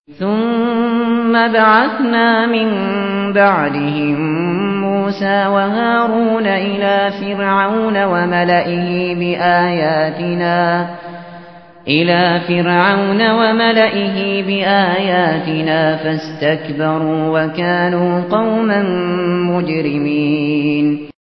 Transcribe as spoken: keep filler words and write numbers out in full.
ثُمَّ بَعَثْنَا مِن بَعْدِهِم مُوسَىٰ وَهَارُونَ إِلَىٰ فِرْعَوْنَ وَمَلَئِهِ بِآيَاتِنَا فَاسْتَكْبَرُوا وَكَانُوا قَوْمًا مُجْرِمِينَ